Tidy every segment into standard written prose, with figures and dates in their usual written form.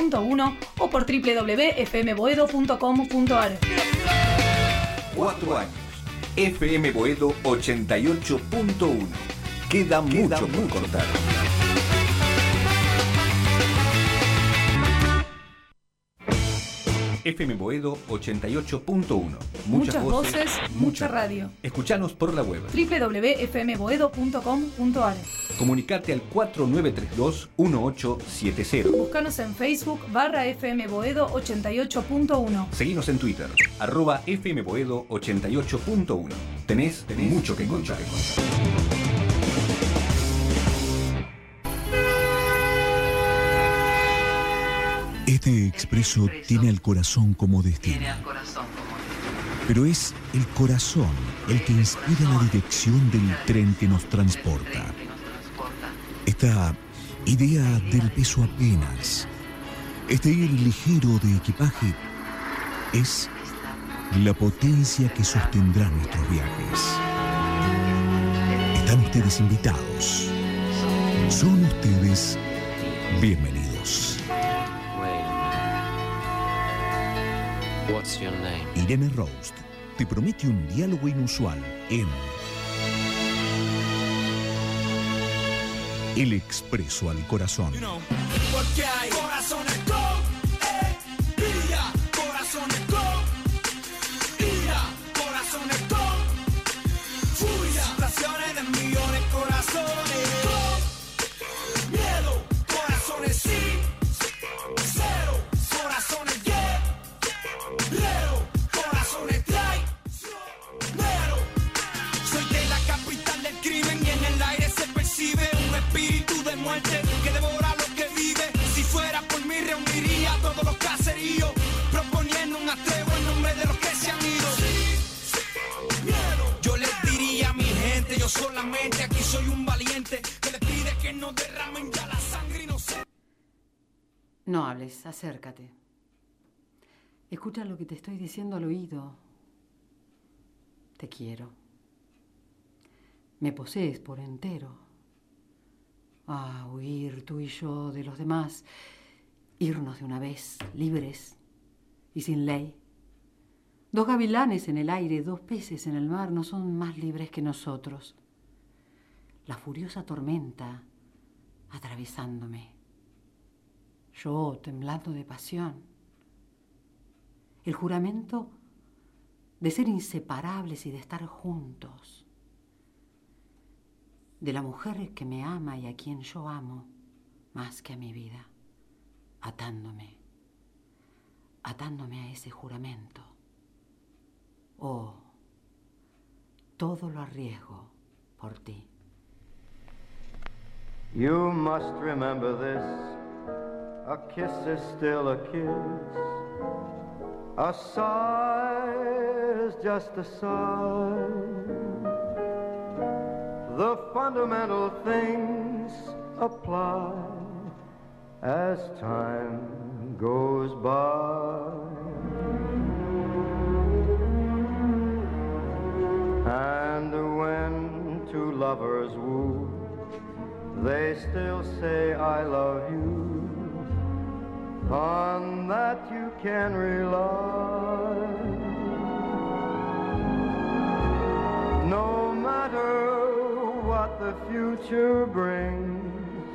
88.1 o por www.fmboedo.com.ar. 4 años. FM Boedo 88.1. Queda mucho por contar. FM Boedo 88.1. Muchas voces, mucha radio. Escuchanos por la web www.fmboedo.com.ar. Comunicate al 4932-1870. Búscanos en Facebook /FM Boedo 88.1. Seguinos en Twitter @FM Boedo 88.1. Tenés mucho que contar. Este expreso tiene al corazón como destino. Pero es el corazón el que inspira la dirección del tren que nos transporta. Esta idea del peso apenas, este ir ligero de equipaje, es la potencia que sostendrá nuestros viajes. Están ustedes invitados. Son ustedes bienvenidos. What's your name? Irene Rost te promete un diálogo inusual en El Expreso al Corazón. Porque hay corazones con vida, corazones con ira, corazones con furia, situaciones de millones, corazones con miedo, corazones sin cero, corazones guerrero, corazones traicionero. Soy de la capital del crimen y en el aire se percibe un espíritu de muerte que devora lo que vive. Si fuera por mí reuniría a todos los caseríos, proponiendo un atrevo en nombre de los que se han ido. Miedo. Yo les diría a mi gente, yo solamente aquí soy un valiente que les pide que no derramen ya la sangre inocente. No hables, acércate. Escucha lo que te estoy diciendo al oído. Te quiero. Me posees por entero. Huir tú y yo de los demás. Irnos de una vez, libres y sin ley. Dos gavilanes en el aire, dos peces en el mar no son más libres que nosotros. La furiosa tormenta atravesándome. Yo temblando de pasión. El juramento de ser inseparables y de estar juntos. De la mujer que me ama y a quien yo amo más que a mi vida. Atándome a ese juramento. Todo lo arriesgo por ti. You must remember this. A kiss is still a kiss. A sigh is just a sigh. The fundamental things apply as time goes by. And when two lovers woo, they still say I love you. On that you can rely. No matter what the future brings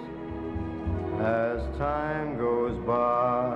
as time goes by.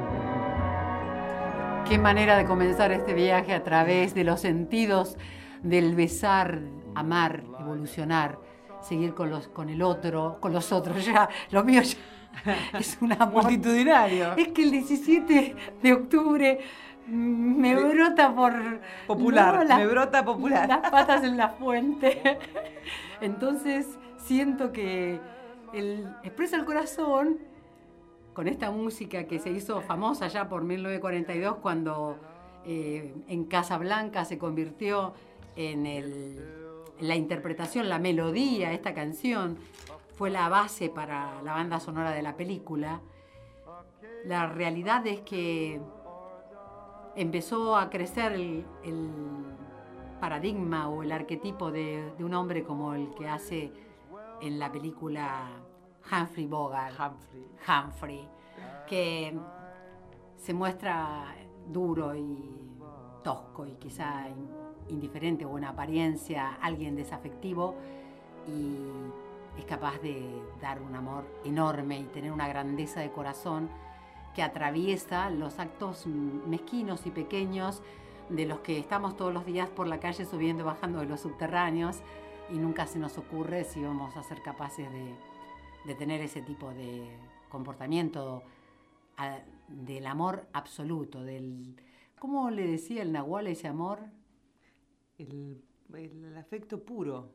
Qué manera de comenzar este viaje a través de los sentidos del besar, amar, evolucionar, seguir con el otro, con los otros. Ya, lo mío ya es un amor multitudinario. Es que el 17 de octubre me brota por... Popular, no, me brota popular. Las patas en la fuente. Entonces siento que el Expreso al Corazón, con esta música que se hizo famosa ya por 1942, cuando en Casablanca se convirtió en la interpretación, la melodía, esta canción, fue la base para la banda sonora de la película. La realidad es que empezó a crecer el paradigma o el arquetipo de un hombre como el que hace en la película Humphrey Bogart. Humphrey. que se muestra duro y tosco y quizá indiferente o en apariencia alguien desafectivo, y es capaz de dar un amor enorme y tener una grandeza de corazón que atraviesa los actos mezquinos y pequeños de los que estamos todos los días por la calle subiendo y bajando de los subterráneos, y nunca se nos ocurre si vamos a ser capaces de tener ese tipo de comportamiento del amor absoluto, ¿cómo le decía el Nahual ese amor? El afecto puro,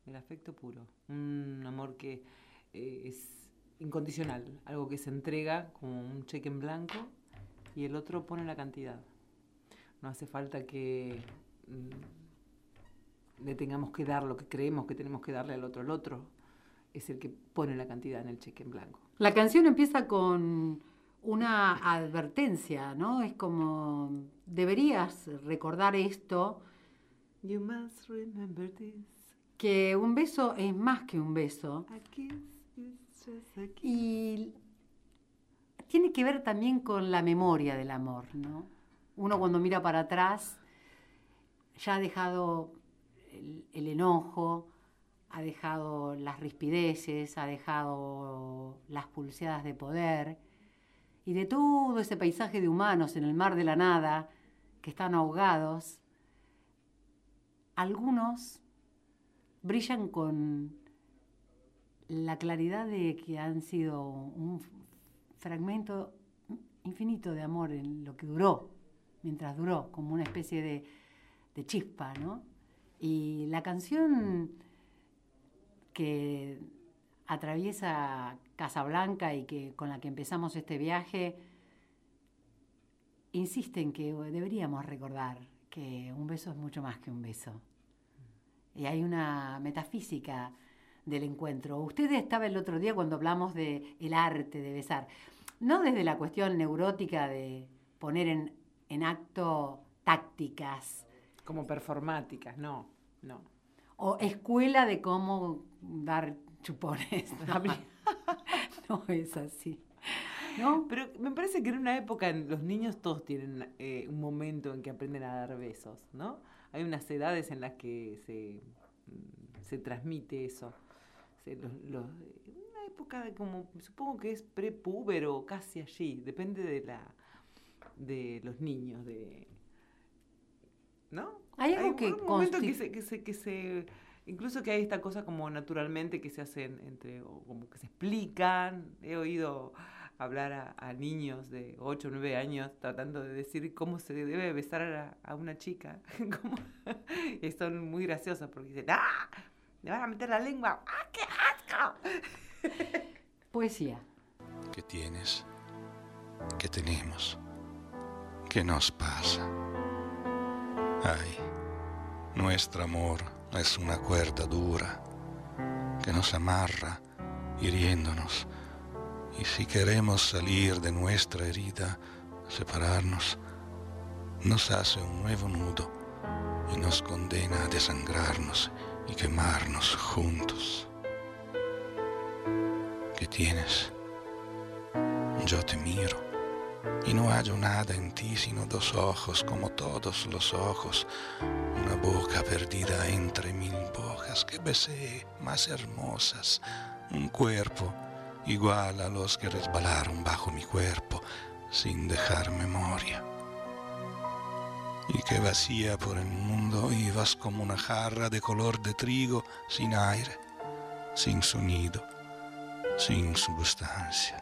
un amor que es incondicional, algo que se entrega como un cheque en blanco y el otro pone la cantidad. No hace falta que le tengamos que dar lo que creemos que tenemos que darle al otro. El otro es el que pone la cantidad en el cheque en blanco. La canción empieza con una advertencia, ¿no? Es como, deberías recordar esto. You must remember this. Que un beso es más que un beso. A kiss is just a kiss. Y tiene que ver también con la memoria del amor, ¿no? Uno cuando mira para atrás ya ha dejado el enojo, ha dejado las rispideces, ha dejado las pulseadas de poder, y de todo ese paisaje de humanos en el mar de la nada que están ahogados, algunos brillan con la claridad de que han sido un fragmento infinito de amor en lo que duró, mientras duró, como una especie de chispa, ¿no? Y la canción que atraviesa Casablanca y con la que empezamos este viaje insiste en que deberíamos recordar que un beso es mucho más que un beso. Y hay una metafísica del encuentro. Usted estaba el otro día cuando hablamos del arte de besar, no desde la cuestión neurótica de poner en acto tácticas. Como performáticas, no. O escuela de cómo dar chupones. No es así, ¿no? Pero me parece que en una época los niños todos tienen un momento en que aprenden a dar besos, ¿no? Hay unas edades en las que se transmite eso. Una época de como, supongo que es prepúbero, casi allí, depende de los niños, ¿no? Hay algo que un momento que se incluso que hay esta cosa como naturalmente que se hacen o como que se explican. He oído hablar a niños de 8 o 9 años tratando de decir cómo se debe besar a una chica. Y son muy graciosos porque dicen, ¡ah! ¡Le van a meter la lengua! ¡Ah, qué asco! Poesía. ¿Qué tienes? ¿Qué tenemos? ¿Qué nos pasa? Ay, nuestro amor es una cuerda dura que nos amarra hiriéndonos, y si queremos salir de nuestra herida, separarnos, nos hace un nuevo nudo y nos condena a desangrarnos y quemarnos juntos. ¿Qué tienes? Yo te miro y no hallo nada en ti sino 2 ojos como todos los ojos, una boca perdida entre 1000 bocas que besé más hermosas, un cuerpo igual a los que resbalaron bajo mi cuerpo sin dejar memoria, y que vacía por el mundo ibas como una jarra de color de trigo sin aire, sin sonido, sin substancia.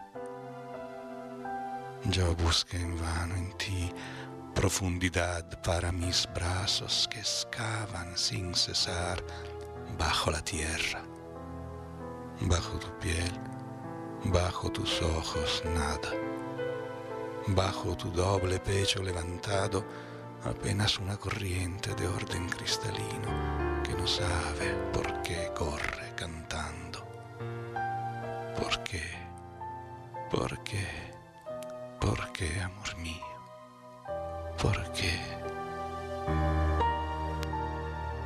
Yo busqué en vano en ti profundidad para mis brazos que excavan sin cesar bajo la tierra, bajo tu piel, bajo tus ojos nada, bajo tu doble pecho levantado apenas una corriente de orden cristalino que no sabe por qué corre cantando. ¿Por qué? ¿Por qué? ¿Por qué, amor mío? ¿Por qué?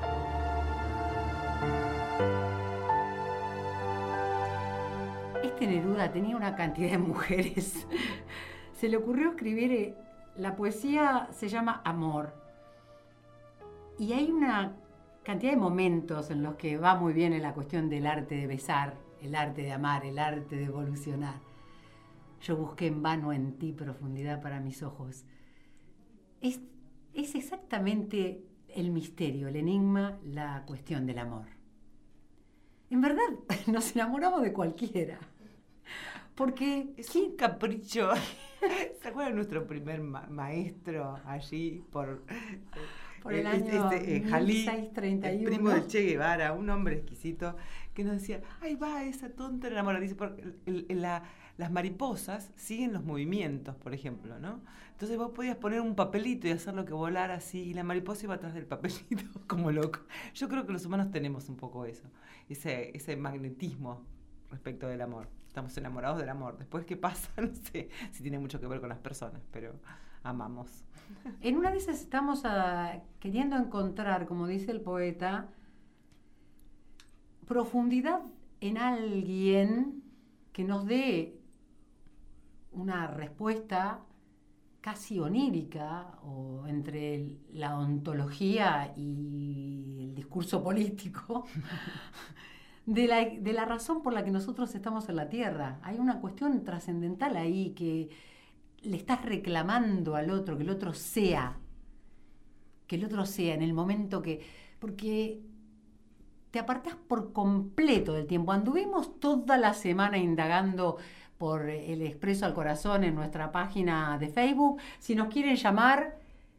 Este Neruda tenía una cantidad de mujeres. Se le ocurrió escribir, la poesía se llama Amor. Y hay una cantidad de momentos en los que va muy bien en la cuestión del arte de besar, el arte de amar, el arte de evolucionar. Yo busqué en vano en ti profundidad para mis ojos. Es exactamente el misterio, el enigma, la cuestión del amor. En verdad, nos enamoramos de cualquiera. Porque es un capricho. ¿Se acuerdan de nuestro primer maestro allí por el año Jalí, 1631? el primo de Che Guevara, un hombre exquisito, que nos decía, ahí va esa tonta enamoradiza, porque las mariposas siguen los movimientos, por ejemplo, ¿no? Entonces vos podías poner un papelito y hacerlo que volara así, y la mariposa iba atrás del papelito como loco. Yo creo que los humanos tenemos un poco eso, ese magnetismo respecto del amor. Estamos enamorados del amor. Después, ¿qué pasa? No sé si tiene mucho que ver con las personas, pero amamos. En una de esas estamos queriendo encontrar, como dice el poeta, profundidad en alguien que nos dé una respuesta casi onírica, o entre la ontología y el discurso político, de la razón por la que nosotros estamos en la Tierra. Hay una cuestión trascendental ahí, que le estás reclamando al otro, que el otro sea en el momento que... Porque te apartás por completo del tiempo. Anduvimos toda la semana indagando por el Expreso al Corazón en nuestra página de Facebook. Si nos quieren llamar,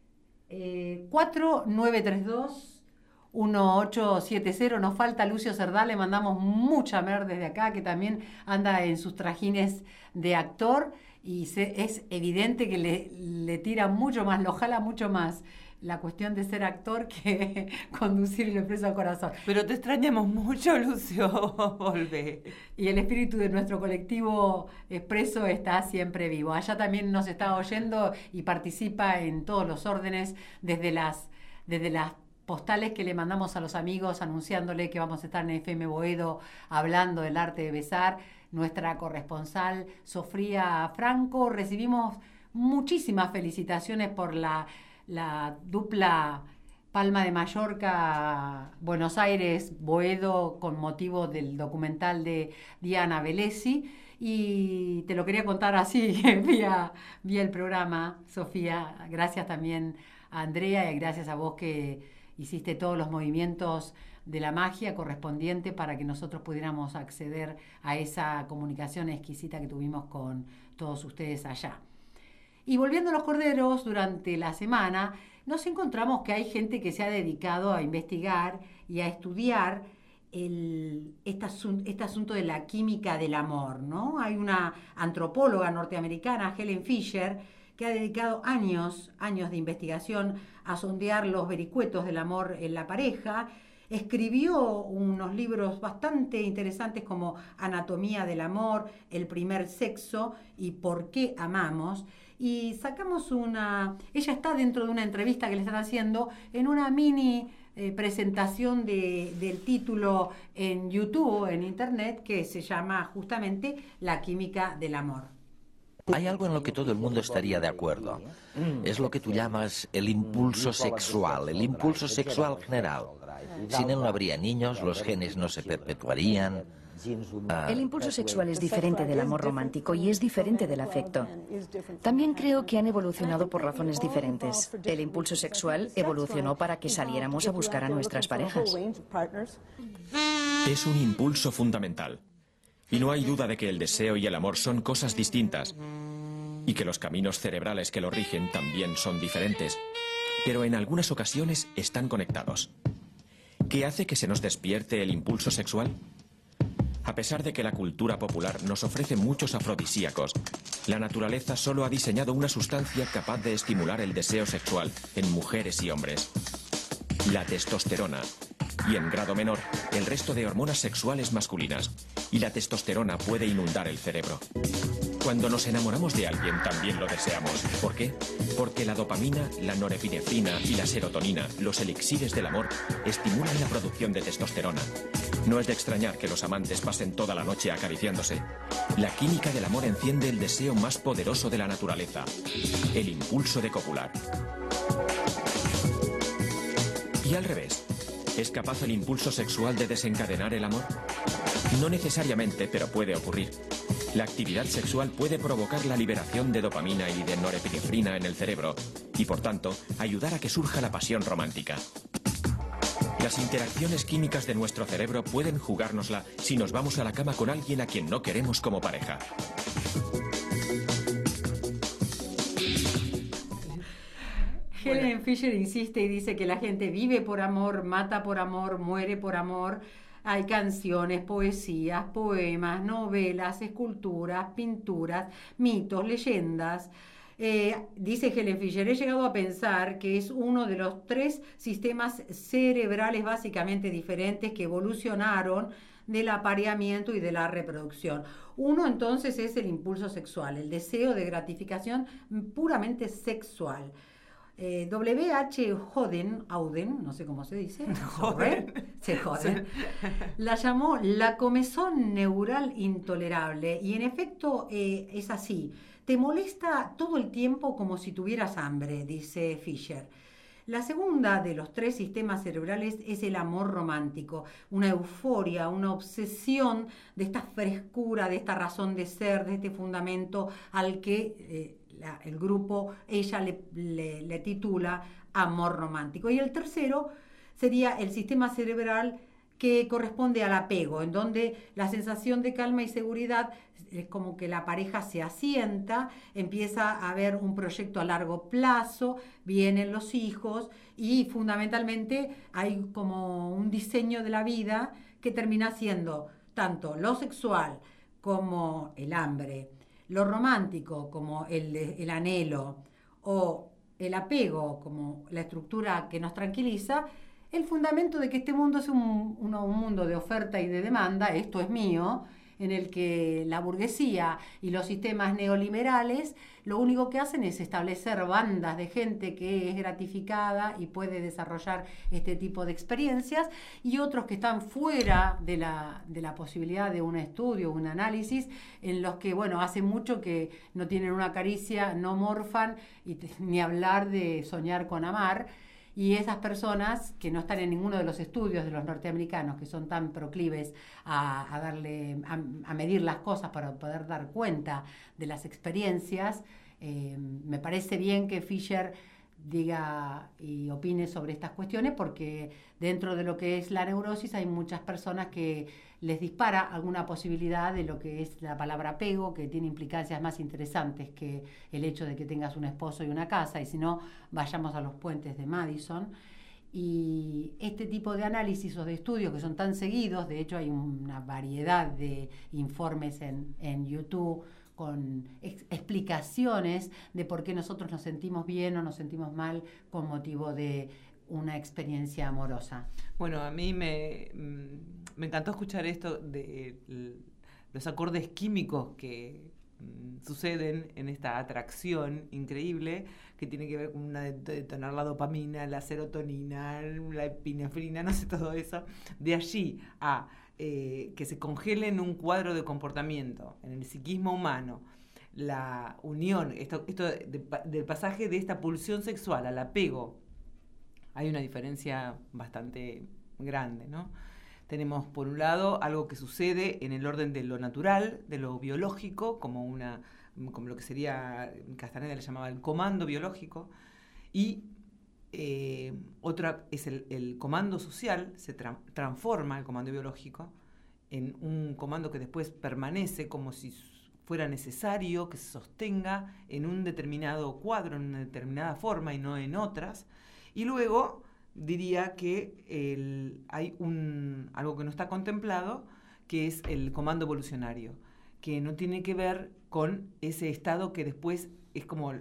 4932-1870. Nos falta Lucio Cerdá, le mandamos mucha mer desde acá, que también anda en sus trajines de actor, y es evidente que le tira mucho más, lo jala mucho más la cuestión de ser actor que conducir el Expreso al Corazón. Pero te extrañamos mucho, Lucio. Volvé. Y el espíritu de nuestro colectivo Expreso está siempre vivo. Allá también nos está oyendo y participa en todos los órdenes, desde las postales que le mandamos a los amigos anunciándole que vamos a estar en FM Boedo hablando del arte de besar. Nuestra corresponsal Sofía Franco, recibimos muchísimas felicitaciones por la dupla Palma de Mallorca, Buenos Aires, Boedo, con motivo del documental de Diana Velesi, y te lo quería contar así vía el programa, Sofía. Gracias también a Andrea, y gracias a vos que hiciste todos los movimientos de la magia correspondiente para que nosotros pudiéramos acceder a esa comunicación exquisita que tuvimos con todos ustedes allá. Y volviendo a los corderos, durante la semana nos encontramos que hay gente que se ha dedicado a investigar y a estudiar este asunto de la química del amor, ¿no? Hay una antropóloga norteamericana, Helen Fisher, que ha dedicado años de investigación a sondear los vericuetos del amor en la pareja. Escribió unos libros bastante interesantes como Anatomía del amor, El primer sexo y ¿Por qué amamos? Y sacamos ella está dentro de una entrevista que le están haciendo en una mini presentación del título en YouTube, en Internet, que se llama justamente La química del amor. Hay algo en lo que todo el mundo estaría de acuerdo. Es lo que tú llamas el impulso sexual general. Sin él no habría niños, los genes no se perpetuarían. El impulso sexual es diferente del amor romántico y es diferente del afecto. También creo que han evolucionado por razones diferentes. El impulso sexual evolucionó para que saliéramos a buscar a nuestras parejas. Es un impulso fundamental. Y no hay duda de que el deseo y el amor son cosas distintas. Y que los caminos cerebrales que lo rigen también son diferentes. Pero en algunas ocasiones están conectados. ¿Qué hace que se nos despierte el impulso sexual? A pesar de que la cultura popular nos ofrece muchos afrodisíacos, la naturaleza solo ha diseñado una sustancia capaz de estimular el deseo sexual en mujeres y hombres: la testosterona, y en grado menor, el resto de hormonas sexuales masculinas. Y la testosterona puede inundar el cerebro. Cuando nos enamoramos de alguien también lo deseamos. ¿Por qué? Porque la dopamina, la norepinefrina y la serotonina, los elixires del amor, estimulan la producción de testosterona. No es de extrañar que los amantes pasen toda la noche acariciándose. La química del amor enciende el deseo más poderoso de la naturaleza, el impulso de copular. Y al revés, ¿es capaz el impulso sexual de desencadenar el amor? No necesariamente, pero puede ocurrir. La actividad sexual puede provocar la liberación de dopamina y de norepinefrina en el cerebro y, por tanto, ayudar a que surja la pasión romántica. Las interacciones químicas de nuestro cerebro pueden jugárnosla si nos vamos a la cama con alguien a quien no queremos como pareja. Helen Fisher insiste y dice que la gente vive por amor, mata por amor, muere por amor. Hay canciones, poesías, poemas, novelas, esculturas, pinturas, mitos, leyendas. Dice Helen Fisher, he llegado a pensar que es uno de los 3 sistemas cerebrales básicamente diferentes que evolucionaron del apareamiento y de la reproducción. Uno entonces es el impulso sexual, el deseo de gratificación puramente sexual. W.H. Auden, no sé cómo se dice, la llamó la comezón neural intolerable y en efecto es así. Te molesta todo el tiempo como si tuvieras hambre, dice Fisher. La segunda de los 3 sistemas cerebrales es el amor romántico, una euforia, una obsesión de esta frescura, de esta razón de ser, de este fundamento al que el grupo, ella le titula amor romántico. Y el tercero sería el sistema cerebral que corresponde al apego, en donde la sensación de calma y seguridad es como que la pareja se asienta, empieza a haber un proyecto a largo plazo, vienen los hijos y fundamentalmente hay como un diseño de la vida que termina siendo tanto lo sexual como el hambre, lo romántico como el anhelo o el apego como la estructura que nos tranquiliza, el fundamento de que este mundo es un mundo de oferta y de demanda, esto es mío, en el que la burguesía y los sistemas neoliberales lo único que hacen es establecer bandas de gente que es gratificada y puede desarrollar este tipo de experiencias y otros que están fuera de la posibilidad de un estudio, un análisis, en los que, bueno, hace mucho que no tienen una caricia, no morfan, ni hablar de soñar con amar. Y esas personas que no están en ninguno de los estudios de los norteamericanos, que son tan proclives a medir las cosas para poder dar cuenta de las experiencias, me parece bien que Fisher diga y opine sobre estas cuestiones, porque dentro de lo que es la neurosis hay muchas personas que les dispara alguna posibilidad de lo que es la palabra apego, que tiene implicancias más interesantes que el hecho de que tengas un esposo y una casa, y si no, vayamos a los puentes de Madison. Y este tipo de análisis o de estudios que son tan seguidos, de hecho hay una variedad de informes en YouTube con explicaciones de por qué nosotros nos sentimos bien o nos sentimos mal con motivo de una experiencia amorosa. Bueno, a mí me encantó escuchar esto de los acordes químicos que suceden en esta atracción increíble que tiene que ver con detonar la dopamina, la serotonina, la epinefrina, no sé, todo eso. De allí a que se congele en un cuadro de comportamiento, en el psiquismo humano, la unión, esto del pasaje de esta pulsión sexual al apego, hay una diferencia bastante grande, ¿no? Tenemos, por un lado, algo que sucede en el orden de lo natural, de lo biológico, como lo que sería, Castaneda le llamaba el comando biológico, y otra es el comando social, se transforma el comando biológico en un comando que después permanece como si fuera necesario, que se sostenga en un determinado cuadro, en una determinada forma y no en otras. Y luego diría que hay algo que no está contemplado, que es el comando evolucionario, que no tiene que ver con ese estado que después es como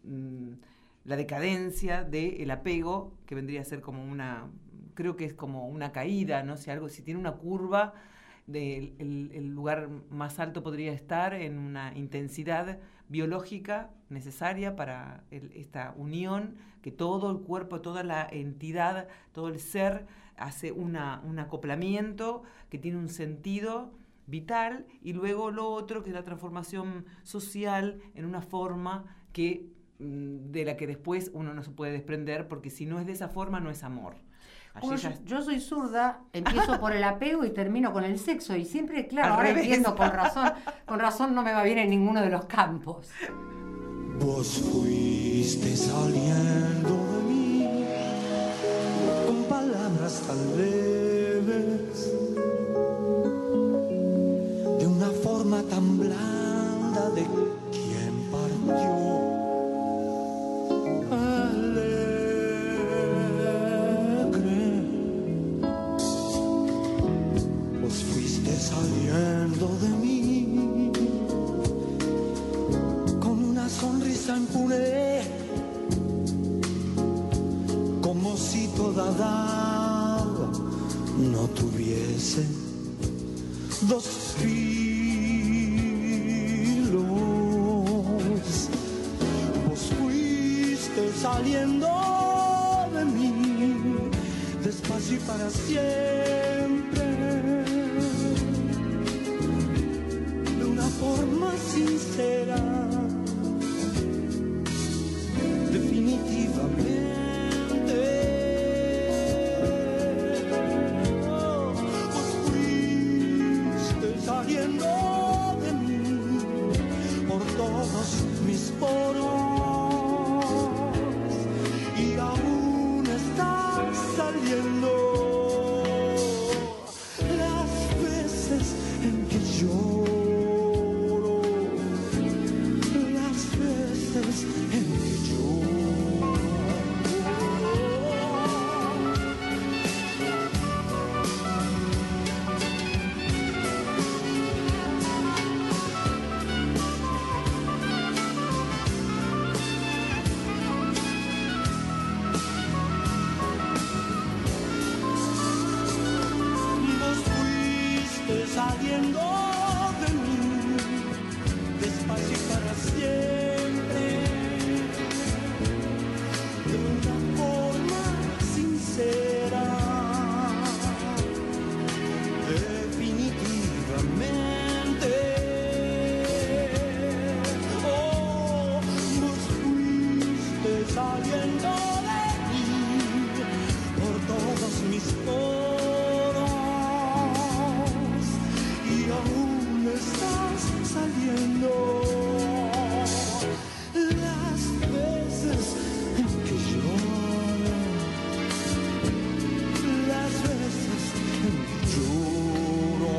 la decadencia del apego, que vendría a ser como creo que es como una caída, ¿no? Si tiene una curva, el lugar más alto podría estar en una intensidad biológica necesaria para esta unión, que todo el cuerpo, toda la entidad, todo el ser hace un acoplamiento que tiene un sentido vital, y luego lo otro que es la transformación social en una forma de la que después uno no se puede desprender, porque si no es de esa forma no es amor. Como yo soy zurda, empiezo por el apego y termino con el sexo, y siempre, claro, ahora revés. entiendo, con razón no me va bien en ninguno de los campos. Vos fuiste saliendo de mí con palabras tan leves, de una forma tan blanda de quien partió. Saliendo de mí con una sonrisa impune, como si toda daga no tuviese dos filos. Vos fuiste saliendo de mí despacio y para siempre, forma sincera, definitivamente. Vos fuiste saliendo de mí por todos mis poros, y aún estás saliendo las veces en que yo saliendo de mí, despacio y para siempre, de una forma sincera, definitivamente. Oh, vos fuiste saliendo de mí por todos mis aún estás saliendo las veces en que lloro, las veces en que lloro.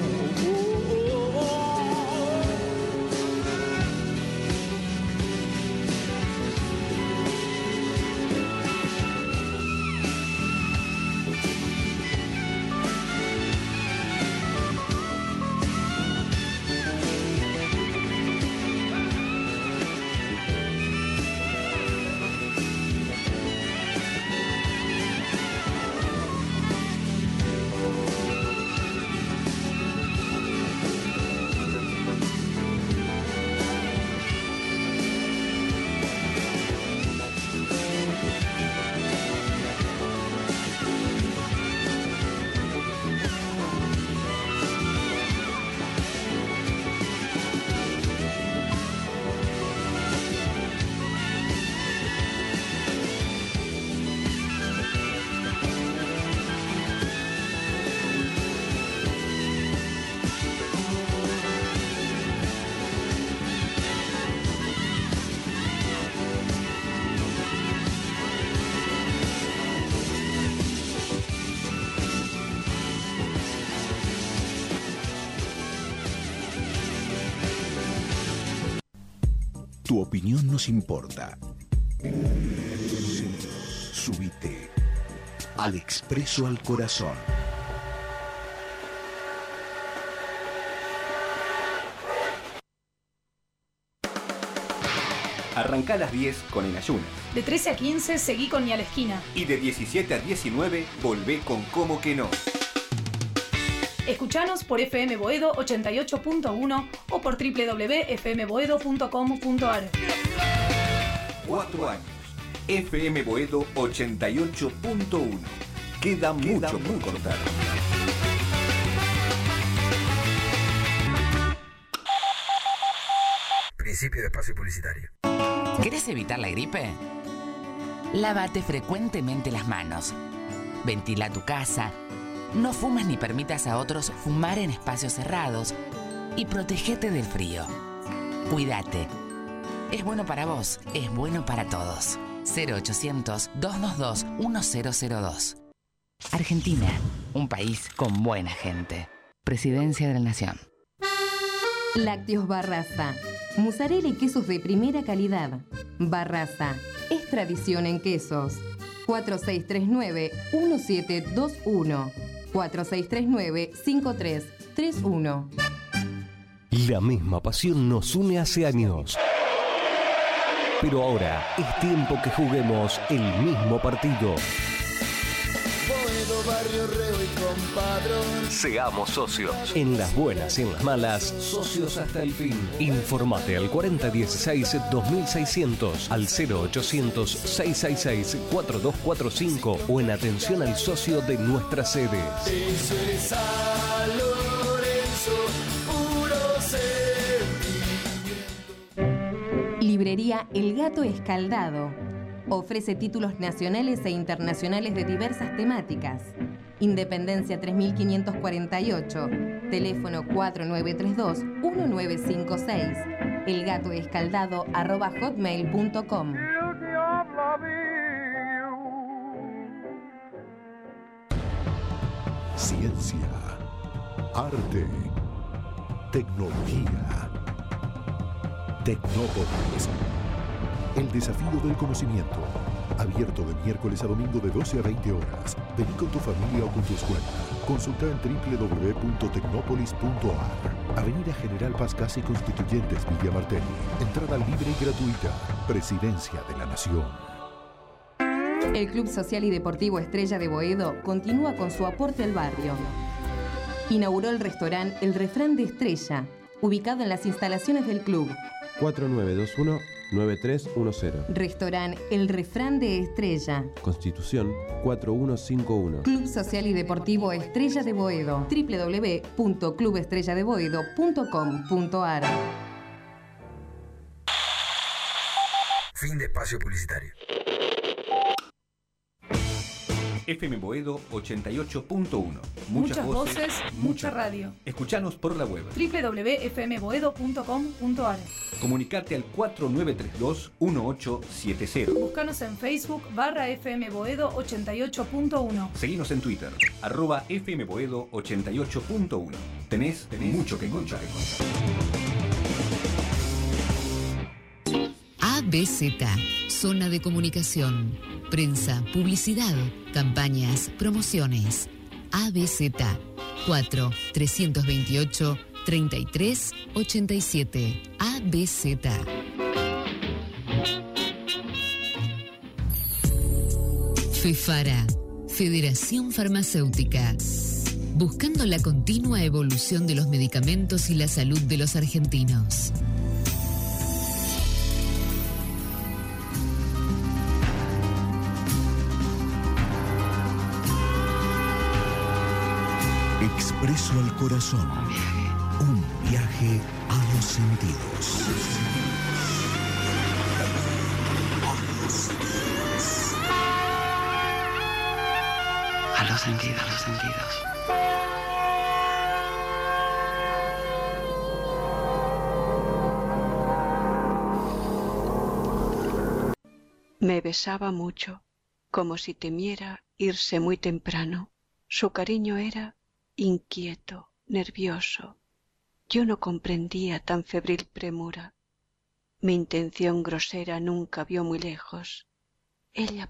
Tu opinión nos importa. Subite al Expreso al Corazón. Arrancá a las 10 con En Ayunas. De 13 a 15 seguí con Ni a la Esquina. Y de 17 a 19 volvé con Cómo que no. Escuchanos por FM Boedo 88.1 o por www.fmboedo.com.ar. 4 años. FM Boedo 88.1. Queda mucho por contar. Principio de espacio publicitario. ¿Querés evitar la gripe? Lávate frecuentemente las manos. Ventila tu casa. No fumes ni permitas a otros fumar en espacios cerrados. Y protégete del frío. Cuídate. Es bueno para vos, es bueno para todos. 0800-222-1002. Argentina, un país con buena gente. Presidencia de la Nación. Lácteos Barraza. Mozzarella y quesos de primera calidad. Barraza. Es tradición en quesos. 4639-1721. 4639-5331. La misma pasión nos une hace años. Pero ahora es tiempo que juguemos el mismo partido. Boedo, Barrio Reo y Compadrón. Seamos socios. En las buenas y en las malas, socios hasta el fin. Informate al 4016-2600, al 0800-666-4245 o en atención al socio de nuestra sede. Eso es San Lorenzo, puro sentimiento. Librería El Gato Escaldado. Ofrece títulos nacionales e internacionales de diversas temáticas. Independencia 3548, teléfono 4932-1956, elgatoescaldado@hotmail.com. Ciencia, arte, tecnología. Tecnópolis. El desafío del conocimiento. Abierto de miércoles a domingo de 12 a 20 horas. Vení con tu familia o con tu escuela. Consulta en www.tecnopolis.ar. Avenida General Paz Casi Constituyentes, Villa Martelli. Entrada libre y gratuita. Presidencia de la Nación. El Club Social y Deportivo Estrella de Boedo continúa con su aporte al barrio. Inauguró el restaurante El Refrán de Estrella, ubicado en las instalaciones del club. 4921-9310. Restaurante El Refrán de Estrella. Constitución 4151. Club Social y Deportivo Estrella de Boedo. www.clubestrellaDeBoedo.com.ar. Fin de espacio publicitario. FM Boedo 88.1. Muchas voces, mucha radio. Escuchanos por la web. www.fmboedo.com.ar. Comunicate al 4932-1870. Búscanos en Facebook /FM Boedo 88.1. Seguinos en Twitter, @FM Boedo 88.1. Tenés mucho que contar. ABZ, Zona de Comunicación, Prensa, Publicidad, Campañas, Promociones. ABZ, 4-328-3387. ABZ. FEFARA, Federación Farmacéutica. Buscando la continua evolución de los medicamentos y la salud de los argentinos. Expreso al corazón. Un viaje a los sentidos. A los sentidos, a los sentidos. Me besaba mucho, como si temiera irse muy temprano. Su cariño era inquieto, nervioso. Yo no comprendía tan febril premura. Mi intención grosera nunca vio muy lejos. Ella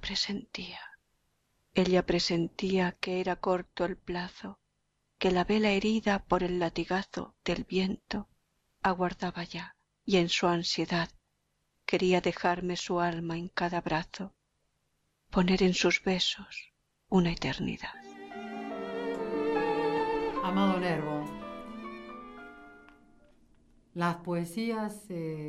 presentía que era corto el plazo, que la vela herida por el latigazo del viento aguardaba ya, y en su ansiedad quería dejarme su alma en cada brazo, poner en sus besos una eternidad. Amado Nervo. Las poesías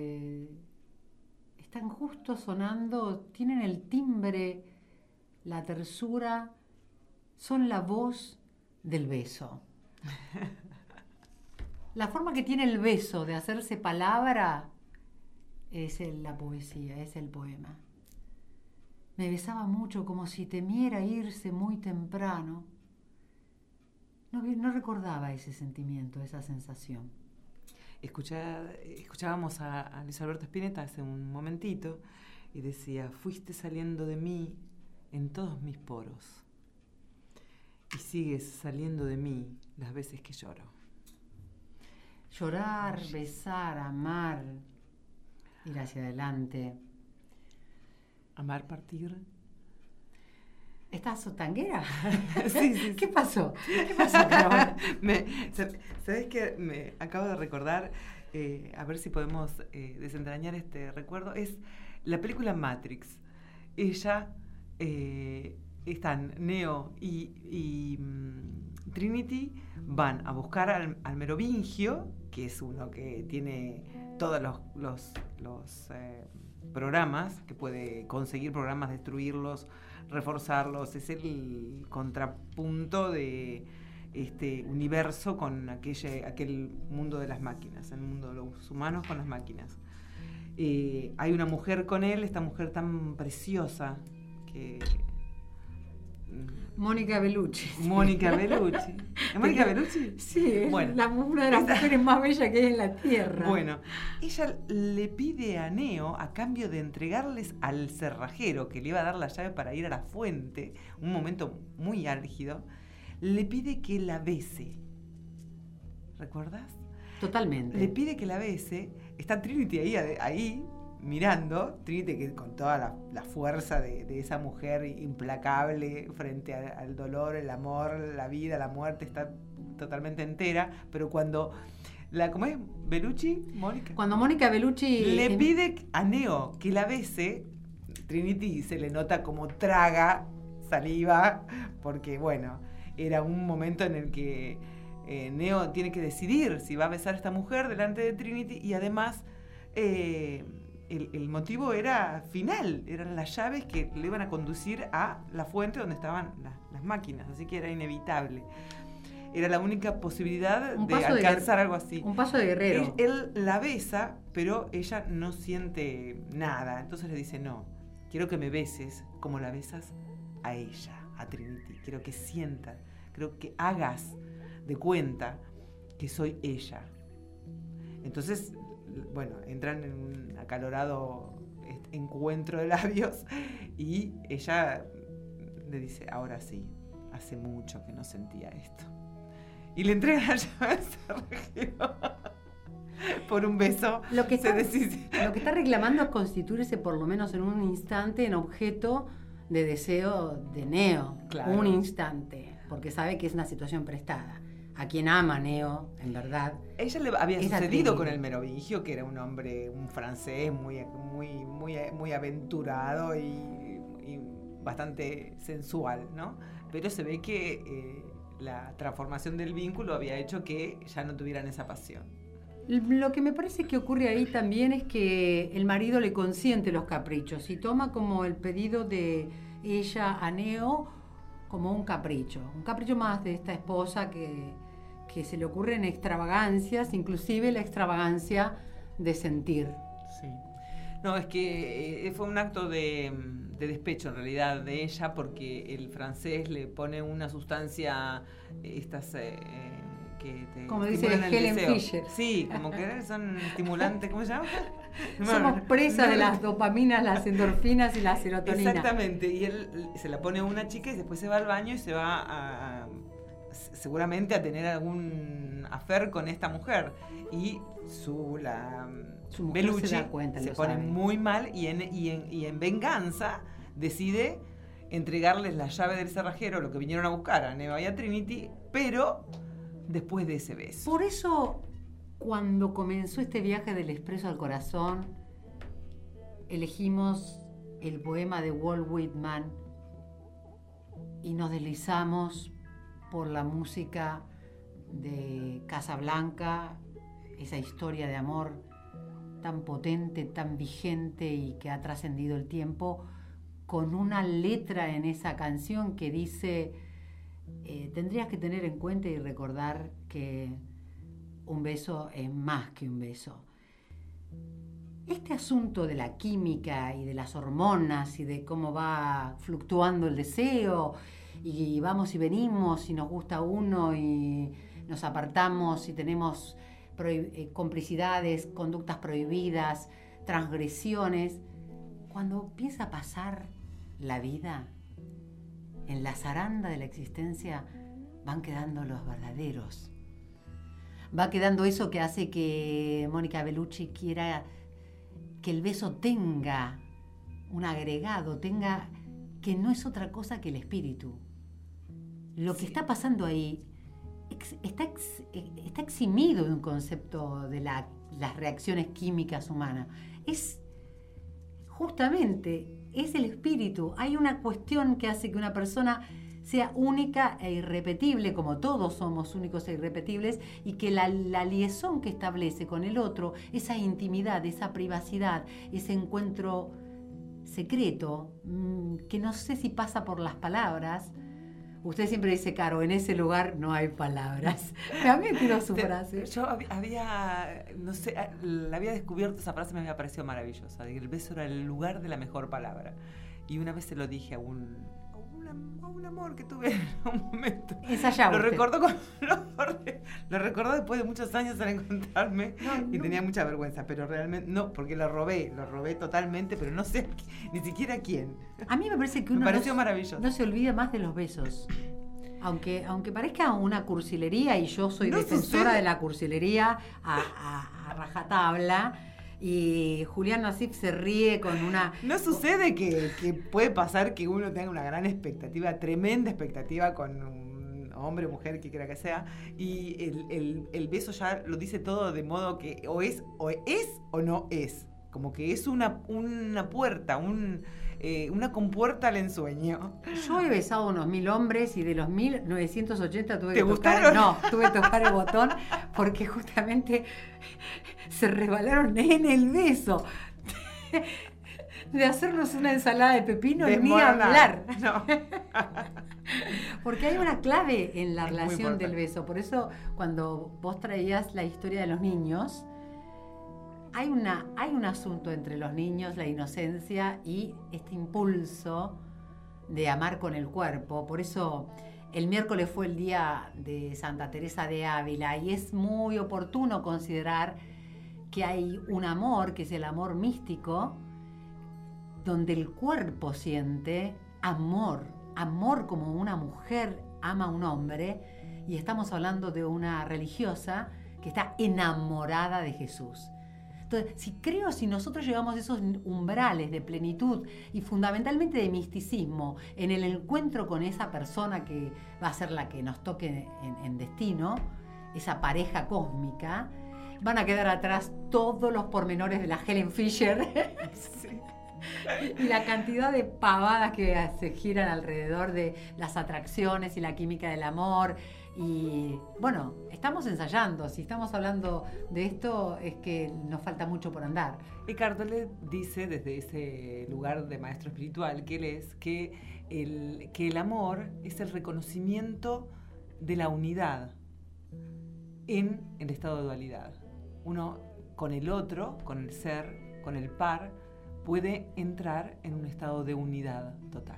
están justo sonando, tienen el timbre, la tersura, son la voz del beso. La forma que tiene el beso de hacerse palabra es la poesía, es el poema. Me besaba mucho como si temiera irse muy temprano. No recordaba ese sentimiento, esa sensación. Escuchábamos a Luis Alberto Spinetta hace un momentito y decía: fuiste saliendo de mí en todos mis poros y sigues saliendo de mí las veces que lloro. Llorar, besar, amar, ir hacia adelante. Amar, partir. ¿Estás sotanguera? Sí. ¿Qué pasó? ¿Qué pasó, Carol? ¿Sabés qué? Me acabo de recordar, a ver si podemos desentrañar este recuerdo. Es la película Matrix. Ella, están Neo y Trinity, van a buscar al Merovingio, que es uno que tiene todos los programas, que puede conseguir programas, destruirlos, reforzarlos. Es el contrapunto de este universo con aquel mundo de las máquinas, el mundo de los humanos con las máquinas. Hay una mujer con él, esta mujer tan preciosa que... Mónica Bellucci. Mónica Bellucci. ¿Es Mónica Bellucci? Sí, es bueno, una de las mujeres más bellas que hay en la Tierra. Bueno, ella le pide a Neo, a cambio de entregarles al cerrajero que le iba a dar la llave para ir a la fuente, un momento muy álgido, le pide que la bese. ¿Recuerdas? Totalmente. Le pide que la bese. Está Trinity ahí mirando, Trinity que con toda la fuerza de esa mujer implacable frente al dolor, el amor, la vida, la muerte, está totalmente entera, pero cuando ¿cómo es? ¿Bellucci? ¿Mónica? Cuando Mónica Bellucci le pide a Neo que la bese, Trinity se le nota como traga saliva, porque bueno, era un momento en el que Neo tiene que decidir si va a besar a esta mujer delante de Trinity, y además el motivo era final, eran las llaves que le iban a conducir a la fuente donde estaban las máquinas, así que era inevitable. Era la única posibilidad de alcanzar algo así. Un paso de guerrero. Él la besa, pero ella no siente nada. Entonces le dice: no, quiero que me beses como la besas a ella, a Trinity. Quiero que sientas, quiero que hagas de cuenta que soy ella. Entonces, bueno, entran en un acalorado encuentro de labios y ella le dice: ahora sí, hace mucho que no sentía esto. Y le entrega la llave al cerrajero por un beso. Lo que está reclamando es constituirse por lo menos en un instante en objeto de deseo de Neo. Claro. Un instante, porque sabe que es una situación prestada. A quien ama Neo, en verdad. Ella le había sucedido con el Merovingio, que era un hombre, un francés muy aventurado y bastante sensual, ¿no? Pero se ve que la transformación del vínculo había hecho que ya no tuvieran esa pasión. Lo que me parece que ocurre ahí también es que el marido le consiente los caprichos y toma como el pedido de ella a Neo como un capricho más de esta esposa que se le ocurren extravagancias, inclusive la extravagancia de sentir. Sí. No, es que fue un acto de despecho en realidad de ella, porque el francés le pone una sustancia, que te como dice Helen Fisher. Sí, como que son estimulantes, ¿cómo se llama? Somos presas de las dopaminas, las endorfinas y la serotonina. Exactamente, y él se la pone a una chica y después se va al baño y se va seguramente a tener algún affair con esta mujer. Y su mujer Bellucci se da cuenta, se pone muy mal y en venganza decide entregarles la llave del cerrajero, lo que vinieron a buscar a Neo y a Trinity, pero después de ese beso. Por eso, cuando comenzó este viaje del expreso al corazón, elegimos el poema de Walt Whitman y nos deslizamos por la música de Casablanca, esa historia de amor tan potente, tan vigente y que ha trascendido el tiempo, con una letra en esa canción que dice, tendrías que tener en cuenta y recordar que un beso es más que un beso. Este asunto de la química y de las hormonas y de cómo va fluctuando el deseo y vamos y venimos y nos gusta uno y nos apartamos y tenemos complicidades, conductas prohibidas, transgresiones, cuando empieza a pasar la vida, en la zaranda de la existencia van quedando los verdaderos. Va quedando eso que hace que Mónica Bellucci quiera que el beso tenga un agregado, tenga que no es otra cosa que el espíritu. Lo que está pasando ahí está eximido de un concepto de las reacciones químicas humanas. Es justamente, es el espíritu. Hay una cuestión que hace que una persona sea única e irrepetible, como todos somos únicos e irrepetibles, y que la liaison que establece con el otro, esa intimidad, esa privacidad, ese encuentro secreto, que no sé si pasa por las palabras. Usted siempre dice, Caro, en ese lugar no hay palabras. A mí me tiró su frase. Yo había descubierto esa frase, me había parecido maravillosa. El beso era el lugar de la mejor palabra. Y una vez se lo dije a un amor que tuve en un momento. Ensayaba lo usted. recordó después de muchos años al encontrarme y tenía mucha vergüenza, pero realmente no, porque lo robé totalmente, pero no sé ni siquiera quién. A mí me parece que uno pareció maravilloso. No se olvida más de los besos. Aunque parezca una cursilería, y yo soy defensora de la cursilería a rajatabla, y Julián Nassif se ríe con una... No sucede que puede pasar que uno tenga una gran expectativa, tremenda expectativa con un hombre o mujer, que quiera que sea, y el beso ya lo dice todo, de modo que o es o no es. Como que es una puerta, una compuerta al ensueño. Yo he besado unos 1000 hombres y de los 1980 tuve que tocar el botón porque justamente se resbalaron en el beso. De hacernos una ensalada de pepino ni hablar. No. Porque hay una clave en la relación del beso. Por eso cuando vos traías la historia de los niños, hay un asunto entre los niños, la inocencia y este impulso de amar con el cuerpo. Por eso el miércoles fue el día de Santa Teresa de Ávila y es muy oportuno considerar que hay un amor, que es el amor místico, donde el cuerpo siente amor como una mujer ama a un hombre, y estamos hablando de una religiosa que está enamorada de Jesús. Entonces, si nosotros llegamos a esos umbrales de plenitud y fundamentalmente de misticismo en el encuentro con esa persona que va a ser la que nos toque en destino, esa pareja cósmica, van a quedar atrás todos los pormenores de la Helen Fisher. Sí. Y la cantidad de pavadas que se giran alrededor de las atracciones y la química del amor. Y bueno, estamos ensayando. Si estamos hablando de esto, es que nos falta mucho por andar. Eckhart Tolle dice, desde ese lugar de maestro espiritual que él es, que el amor es el reconocimiento de la unidad en el estado de dualidad. Uno con el otro, con el ser, con el par, puede entrar en un estado de unidad total.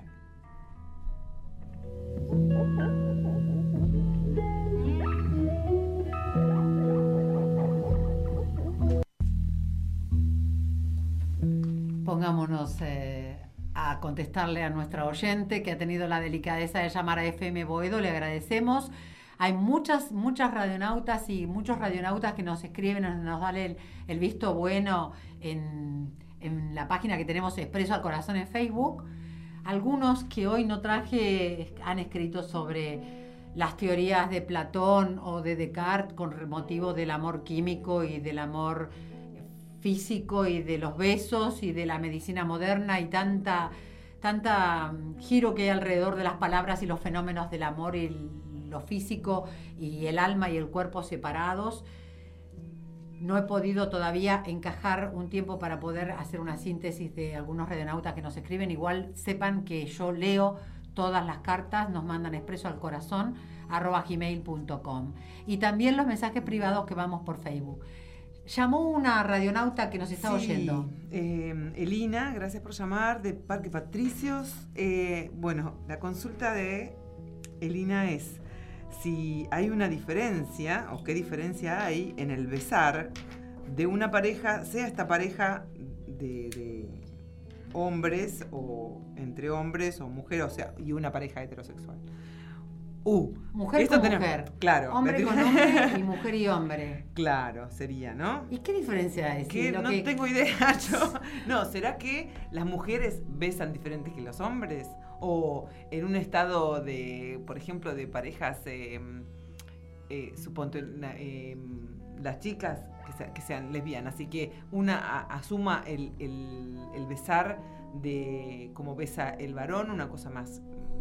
Pongámonos a contestarle a nuestra oyente que ha tenido la delicadeza de llamar a FM Boedo. Le agradecemos. Hay muchas radionautas y muchos radionautas que nos escriben, nos dan el visto bueno en la página que tenemos Expreso al Corazón en Facebook. Algunos que hoy no traje han escrito sobre las teorías de Platón o de Descartes con motivo del amor químico y del amor físico y de los besos y de la medicina moderna y tanta giro que hay alrededor de las palabras y los fenómenos del amor y lo físico y el alma y el cuerpo separados. No he podido todavía encajar un tiempo para poder hacer una síntesis de algunos radionautas que nos escriben. Igual sepan que yo leo todas las cartas, nos mandan expreso al corazón @gmail.com, y también los mensajes privados que vamos por Facebook. Llamó una radionauta que nos está oyendo. Elina, gracias por llamar, de Parque Patricios. Bueno, la consulta de Elina es si hay una diferencia, o qué diferencia hay en el besar de una pareja, sea esta pareja de hombres, o entre hombres o mujeres, o sea, y una pareja heterosexual. Mujer con mujer. Claro. Hombre con hombre y mujer y hombre. Claro, sería, ¿no? ¿Y qué diferencia es? No tengo idea yo. No, ¿será que las mujeres besan diferentes que los hombres? O en un estado de, por ejemplo, de parejas, suponte, las chicas que sean lesbianas, así que una asuma el besar de como besa el varón, una cosa más,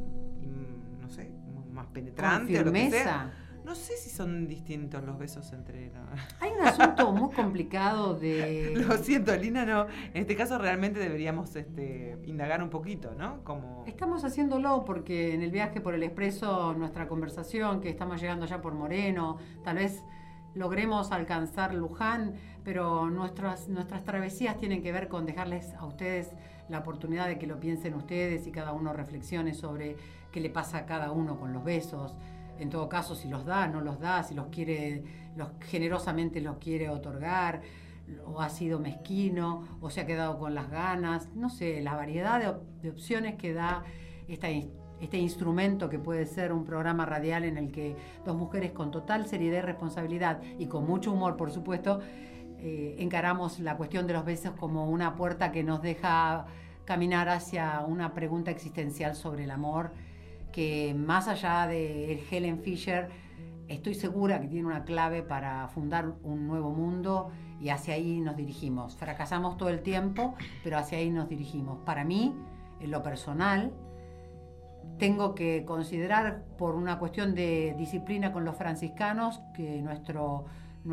no sé, más penetrante, o lo que sea. No sé si son distintos los besos entre... Hay un asunto muy complicado de... Lo siento, Lina, no. En este caso realmente deberíamos indagar un poquito, ¿no? Estamos haciéndolo porque en el viaje por el Expreso, nuestra conversación, que estamos llegando ya por Moreno, tal vez logremos alcanzar Luján, pero nuestras travesías tienen que ver con dejarles a ustedes la oportunidad de que lo piensen ustedes y cada uno reflexione sobre qué le pasa a cada uno con los besos. En todo caso, si los da, no los da, si los quiere, generosamente los quiere otorgar, o ha sido mezquino, o se ha quedado con las ganas, no sé, la variedad de opciones que da este instrumento que puede ser un programa radial en el que dos mujeres con total seriedad y responsabilidad y con mucho humor, por supuesto, encaramos la cuestión de los besos como una puerta que nos deja caminar hacia una pregunta existencial sobre el amor, que más allá de Helen Fisher, estoy segura que tiene una clave para fundar un nuevo mundo, y hacia ahí nos dirigimos. Fracasamos todo el tiempo, pero hacia ahí nos dirigimos. Para mí, en lo personal, tengo que considerar, por una cuestión de disciplina con los franciscanos, que nuestro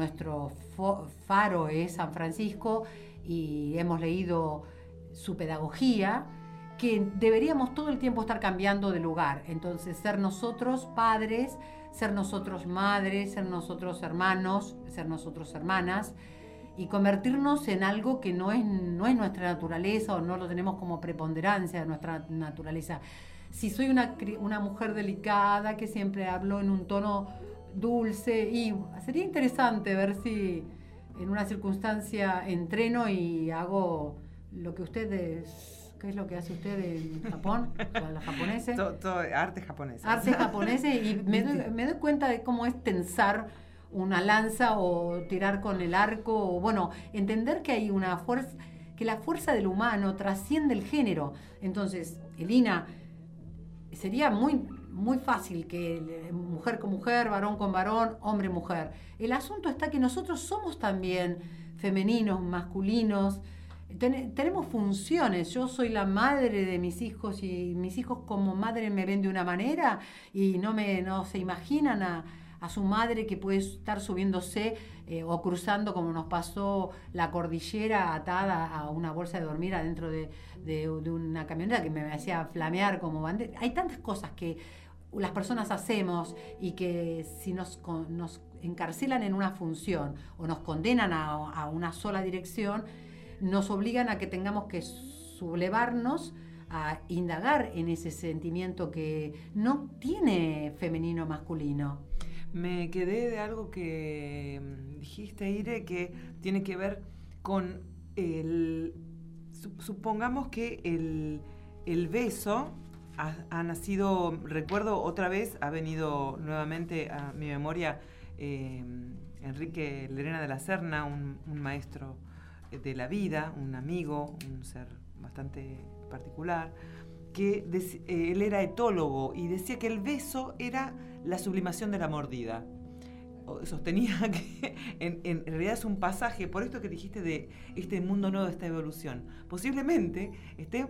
faro es San Francisco, y hemos leído su pedagogía, que deberíamos todo el tiempo estar cambiando de lugar. Entonces, ser nosotros padres, ser nosotros madres, ser nosotros hermanos, ser nosotros hermanas, y convertirnos en algo que no es nuestra naturaleza, o no lo tenemos como preponderancia de nuestra naturaleza. Si soy una mujer delicada, que siempre hablo en un tono dulce, y sería interesante ver si en una circunstancia entreno y hago lo que ustedes... ¿Qué es lo que hace usted en Japón? Con los japoneses. Todo arte japonés. Arte japonés, y me doy cuenta de cómo es tensar una lanza o tirar con el arco, o bueno, entender que hay una fuerza, que la fuerza del humano trasciende el género. Entonces, Elina, sería muy, muy fácil que mujer con mujer, varón con varón, hombre mujer. El asunto está que nosotros somos también femeninos, masculinos. Tenemos funciones. Yo soy la madre de mis hijos, y mis hijos como madre me ven de una manera, y no se imaginan a su madre que puede estar subiéndose o cruzando, como nos pasó, la cordillera atada a una bolsa de dormir adentro de una camioneta que me hacía flamear como bandera. Hay tantas cosas que las personas hacemos, y que si nos encarcelan en una función o nos condenan a una sola dirección, nos obligan a que tengamos que sublevarnos a indagar en ese sentimiento que no tiene femenino o masculino. Me quedé de algo que dijiste, Ire, que tiene que ver con supongamos que el beso ha nacido, recuerdo otra vez, ha venido nuevamente a mi memoria Enrique Lerena de la Serna, un maestro de la vida, un amigo, un ser bastante particular, que él era etólogo y decía que el beso era la sublimación de la mordida. Sostenía que en realidad es un pasaje, por esto que dijiste de este mundo nuevo, de esta evolución. Posiblemente esté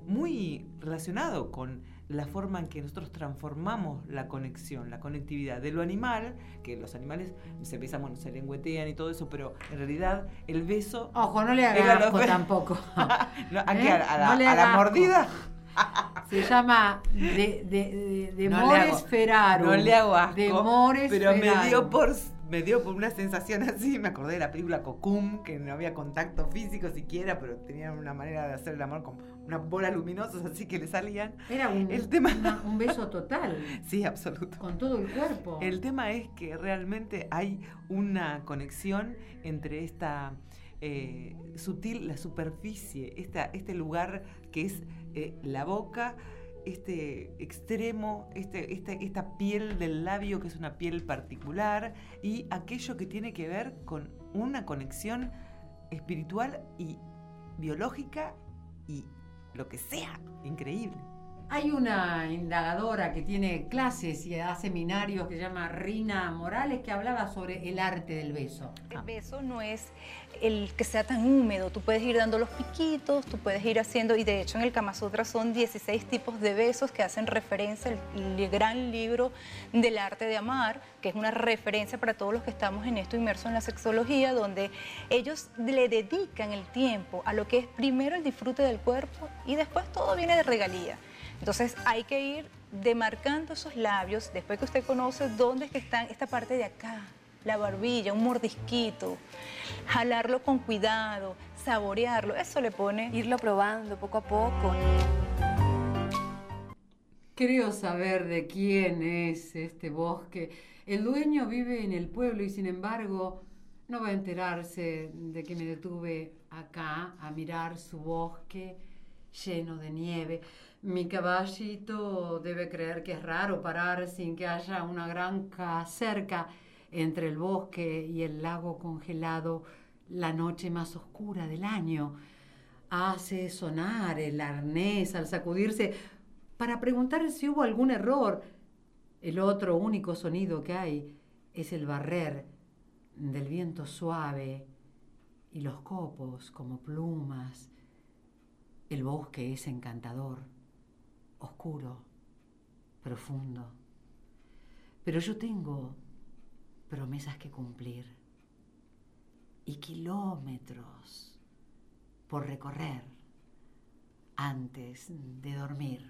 muy relacionado con la forma en que nosotros transformamos la conexión, la conectividad de lo animal, que los animales se besan, bueno, se lengüetean y todo eso, pero en realidad el beso... Ojo, no le hagas asco tampoco. No, ¿a qué? ¿A la mordida? Se llama de Mores Ferrarum. No le hago asco, de Mores pero Ferrarum. me dio por una sensación así. Me acordé de la película Cocoon, que no había contacto físico siquiera, pero tenían una manera de hacer el amor con unas bolas luminosas así que le salían. Era un beso total. Sí, absoluto. Con todo el cuerpo. El tema es que realmente hay una conexión entre esta sutil, la superficie, este lugar que es la boca, este extremo, esta piel del labio que es una piel particular, y aquello que tiene que ver con una conexión espiritual y biológica y lo que sea, increíble. Hay una indagadora que tiene clases y da seminarios que se llama Rina Morales, que hablaba sobre el arte del beso. El beso no es el que sea tan húmedo, tú puedes ir dando los piquitos, tú puedes ir haciendo, y de hecho en el Kama Sutra son 16 tipos de besos que hacen referencia al gran libro del arte de amar, que es una referencia para todos los que estamos en esto inmersos en la sexología, donde ellos le dedican el tiempo a lo que es primero el disfrute del cuerpo y después todo viene de regalía. Entonces hay que ir demarcando esos labios, después que usted conoce dónde es que están, esta parte de acá, la barbilla, un mordisquito, jalarlo con cuidado, saborearlo, eso le pone... Irlo probando poco a poco. Creo saber de quién es este bosque. El dueño vive en el pueblo y sin embargo no va a enterarse de que me detuve acá a mirar su bosque lleno de nieve. Mi caballito debe creer que es raro parar sin que haya una granja cerca entre el bosque y el lago congelado, la noche más oscura del año. Hace sonar el arnés al sacudirse para preguntar si hubo algún error. El otro único sonido que hay es el barrer del viento suave y los copos como plumas. El bosque es encantador, oscuro, profundo. Pero yo tengo promesas que cumplir y kilómetros por recorrer antes de dormir.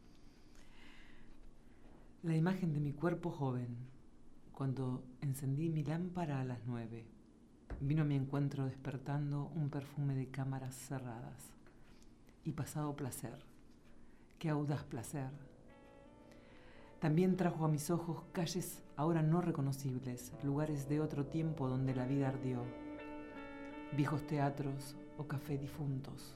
La imagen de mi cuerpo joven, cuando encendí mi lámpara a las 9, vino a mi encuentro despertando un perfume de cámaras cerradas y pasado placer. Qué audaz placer. También trajo a mis ojos calles ahora no reconocibles, lugares de otro tiempo donde la vida ardió, viejos teatros o café difuntos.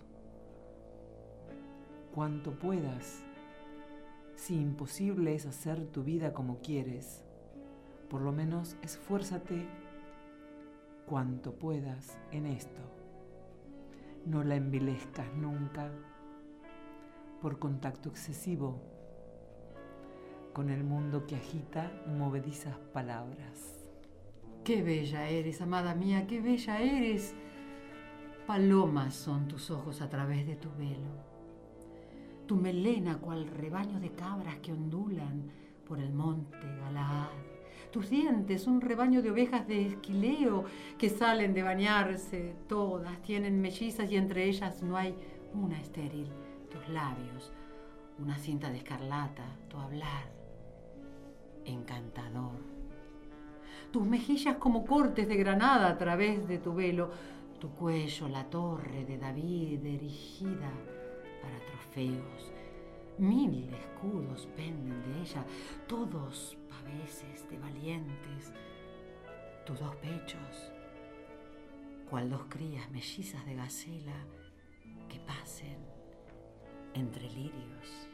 Cuanto puedas, si imposible es hacer tu vida como quieres, por lo menos esfuérzate cuanto puedas en esto. No la envilezcas nunca por contacto excesivo con el mundo que agita movedizas palabras. Qué bella eres, amada mía, qué bella eres. Palomas son tus ojos a través de tu velo. Tu melena cual rebaño de cabras que ondulan por el monte Galaad. Tus dientes, un rebaño de ovejas de Esquileo que salen de bañarse. Todas tienen mellizas y entre ellas no hay una estéril. Tus labios, una cinta de escarlata, tu hablar, encantador. Tus mejillas como cortes de granada a través de tu velo. Tu cuello, la torre de David erigida para trofeos. 1000 escudos penden de ella, todos paveses de valientes. Tus dos pechos, cual dos crías mellizas de gacela que pasen entre lirios.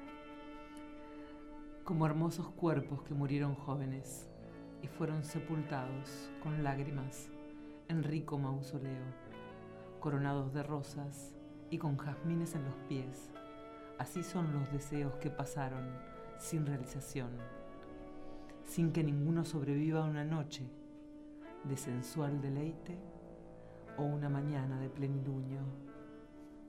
Como hermosos cuerpos que murieron jóvenes y fueron sepultados con lágrimas en rico mausoleo, coronados de rosas y con jazmines en los pies. Así son los deseos que pasaron sin realización, sin que ninguno sobreviva una noche de sensual deleite o una mañana de plenilunio.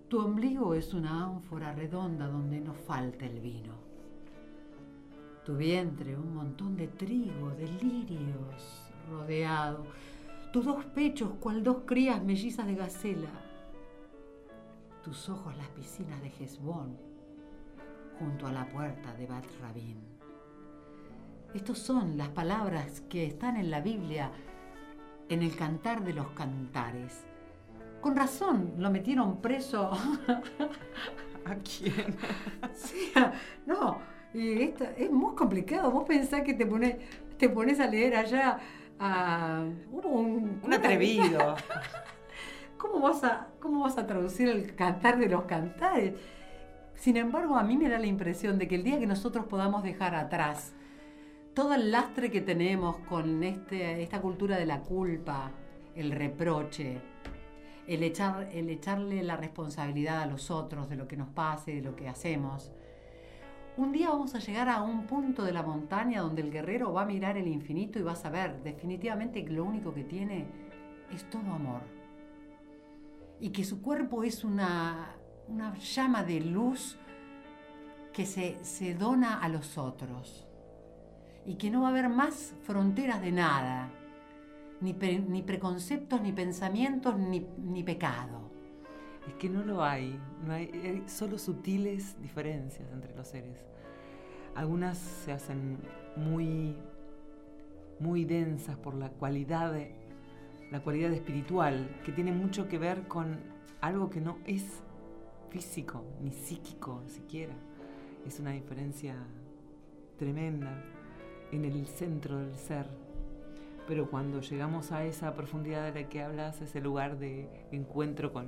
Tu ombligo es una ánfora redonda donde no falta el vino. Tu vientre un montón de trigo, de lirios rodeado. Tus dos pechos cual dos crías mellizas de gacela. Tus ojos las piscinas de Hesbón, junto a la puerta de Bat Rabín. Estas son las palabras que están en la Biblia, en el Cantar de los Cantares. Con razón lo metieron preso. ¿A quién? Sí, no, es muy complicado. Vos pensás que te pones a leer allá. Hubo un atrevido. ¿Cómo vas a traducir el Cantar de los Cantares? Sin embargo, a mí me da la impresión de que el día que nosotros podamos dejar atrás todo el lastre que tenemos con esta cultura de la culpa, el reproche, el echarle la responsabilidad a los otros de lo que nos pase, de lo que hacemos, un día vamos a llegar a un punto de la montaña donde el guerrero va a mirar el infinito y va a saber definitivamente que lo único que tiene es todo amor. Y que su cuerpo es una llama de luz que se dona a los otros. Y que no va a haber más fronteras de nada, ni preconceptos, ni pensamientos, ni pecado. Es que no hay solo sutiles diferencias entre los seres. Algunas se hacen muy, muy densas por la cualidad espiritual, que tiene mucho que ver con algo que no es físico, ni psíquico siquiera. Es una diferencia tremenda en el centro del ser. Pero cuando llegamos a esa profundidad de la que hablas, ese lugar de encuentro con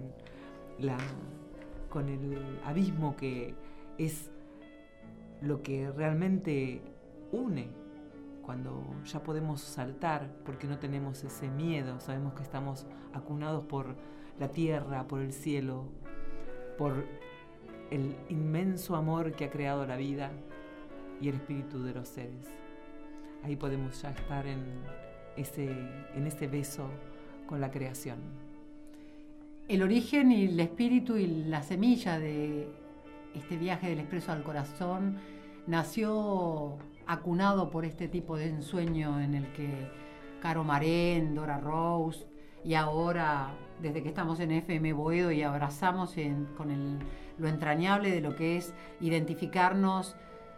el abismo que es lo que realmente une, cuando ya podemos saltar porque no tenemos ese miedo, sabemos que estamos acunados por la tierra, por el cielo, por el inmenso amor que ha creado la vida y el espíritu de los seres. Ahí podemos ya estar en ese beso con la creación. El origen y el espíritu y la semilla de este viaje del Expreso al Corazón nació acunado por este tipo de ensueño en el que Caro Marén, Dora Rose y ahora, desde que estamos en FM Boedo y abrazamos con lo entrañable de lo que es identificarnos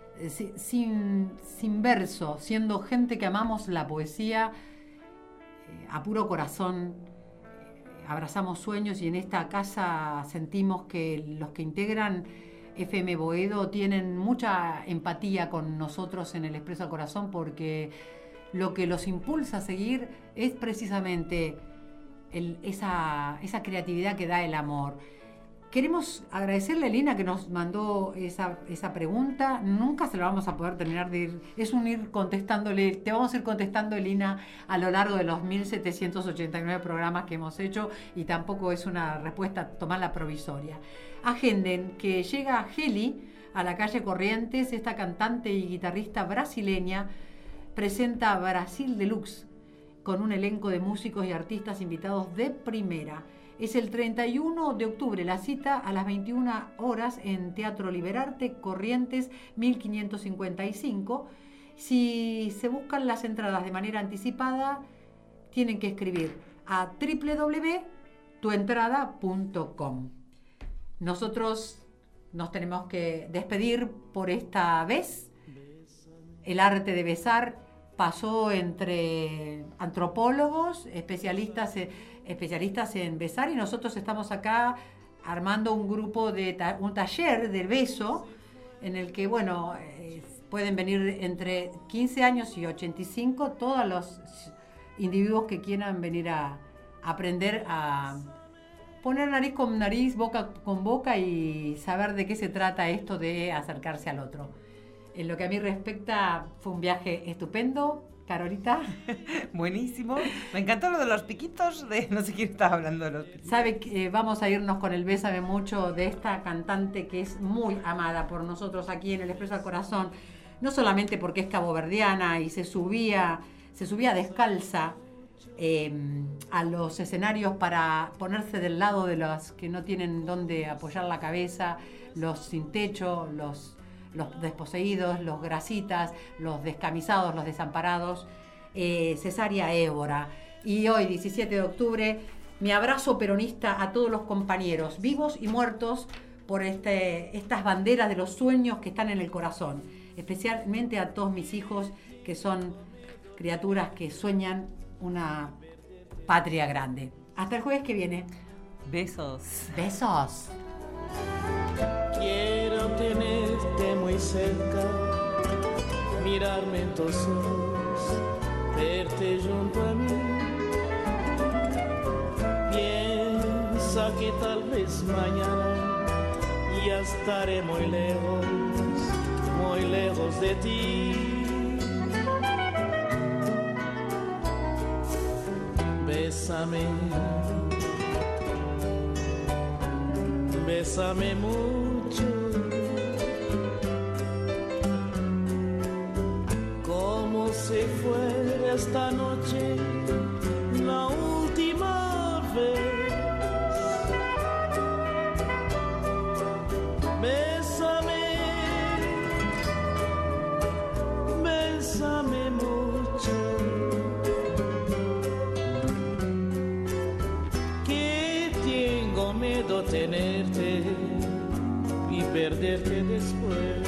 sin verso, siendo gente que amamos la poesía a puro corazón, abrazamos sueños y en esta casa sentimos que los que integran FM Boedo tienen mucha empatía con nosotros en el Expreso al Corazón, porque lo que los impulsa a seguir es precisamente esa creatividad que da el amor. Queremos agradecerle a Lina que nos mandó esa pregunta. Nunca se la vamos a poder terminar de ir. Es un ir contestándole. Te vamos a ir contestando, Lina, a lo largo de los 1789 programas que hemos hecho, y tampoco es una respuesta tomarla provisoria. Agenden que llega Geli a la calle Corrientes. Esta cantante y guitarrista brasileña presenta Brasil Deluxe con un elenco de músicos y artistas invitados de primera. Es el 31 de octubre, la cita a las 21 horas en Teatro Liberarte, Corrientes 1555. Si se buscan las entradas de manera anticipada, tienen que escribir a www.tuentrada.com. Nosotros nos tenemos que despedir por esta vez. El arte de besar pasó entre antropólogos, especialistas en besar, y nosotros estamos acá armando un grupo un taller del beso en el que, pueden venir entre 15 años y 85 todos los individuos que quieran venir a aprender a poner nariz con nariz, boca con boca y saber de qué se trata esto de acercarse al otro. En lo que a mí respecta, fue un viaje estupendo. Carolita. Buenísimo. Me encantó lo de los piquitos, no sé quién estaba hablando de los piquitos. Sabe que vamos a irnos con el Bésame Mucho de esta cantante que es muy amada por nosotros aquí en el Expreso al Corazón, no solamente porque es caboverdiana y se subía descalza a los escenarios para ponerse del lado de los que no tienen dónde apoyar la cabeza, los sin techo, los desposeídos, los grasitas, los descamisados, los desamparados, Cesárea Évora. Y hoy, 17 de octubre, mi abrazo peronista a todos los compañeros, vivos y muertos, por estas banderas de los sueños que están en el corazón. Especialmente a todos mis hijos, que son criaturas que sueñan una patria grande. Hasta el jueves que viene. Besos. Besos. Quiero tenerte muy cerca, mirarme en tus ojos, verte junto a mí. Piensa que tal vez mañana ya estaré muy lejos de ti. Bésame, bésame mucho, como si fuera esta noche la última vez. Bésame, bésame mucho, que tengo miedo tenerte y perderte después.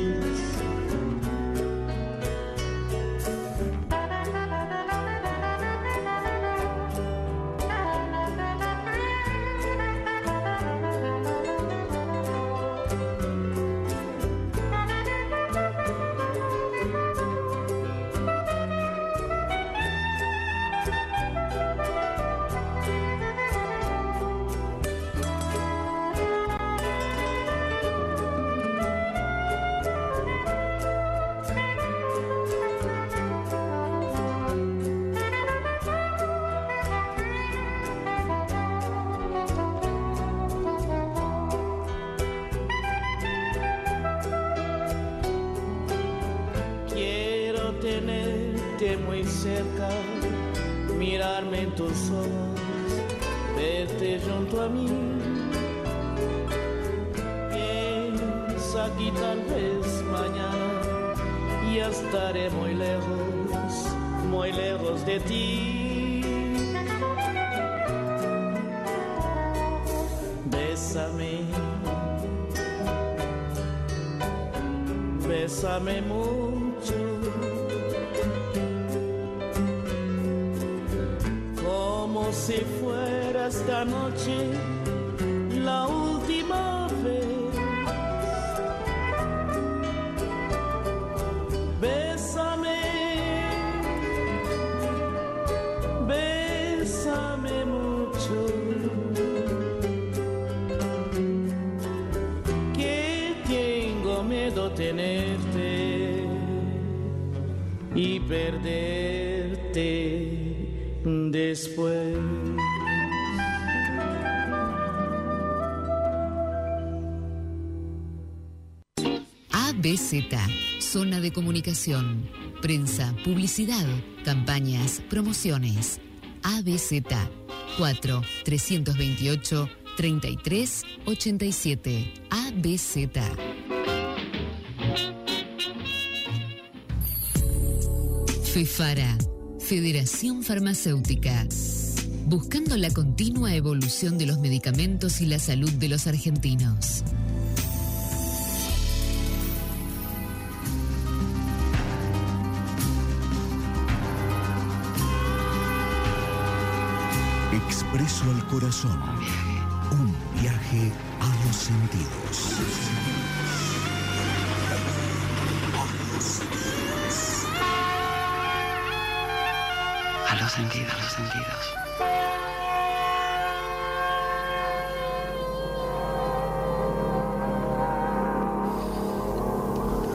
Tenerte muy cerca, mirarme en tus ojos, verte junto a mí. Piensa que tal vez mañana ya estaré muy lejos de ti. Bésame, bésame mucho, como si fuera esta noche la última vez. Bésame, bésame mucho, que tengo miedo tenerte y perderte después. ABZ, Zona de Comunicación, Prensa, Publicidad, Campañas, Promociones. ABZ, 4-328-3387. ABZ. FEFARA, Federación Farmacéutica. Buscando la continua evolución de los medicamentos y la salud de los argentinos. Expreso al corazón. Un viaje a los sentidos. A los sentidos, a los sentidos.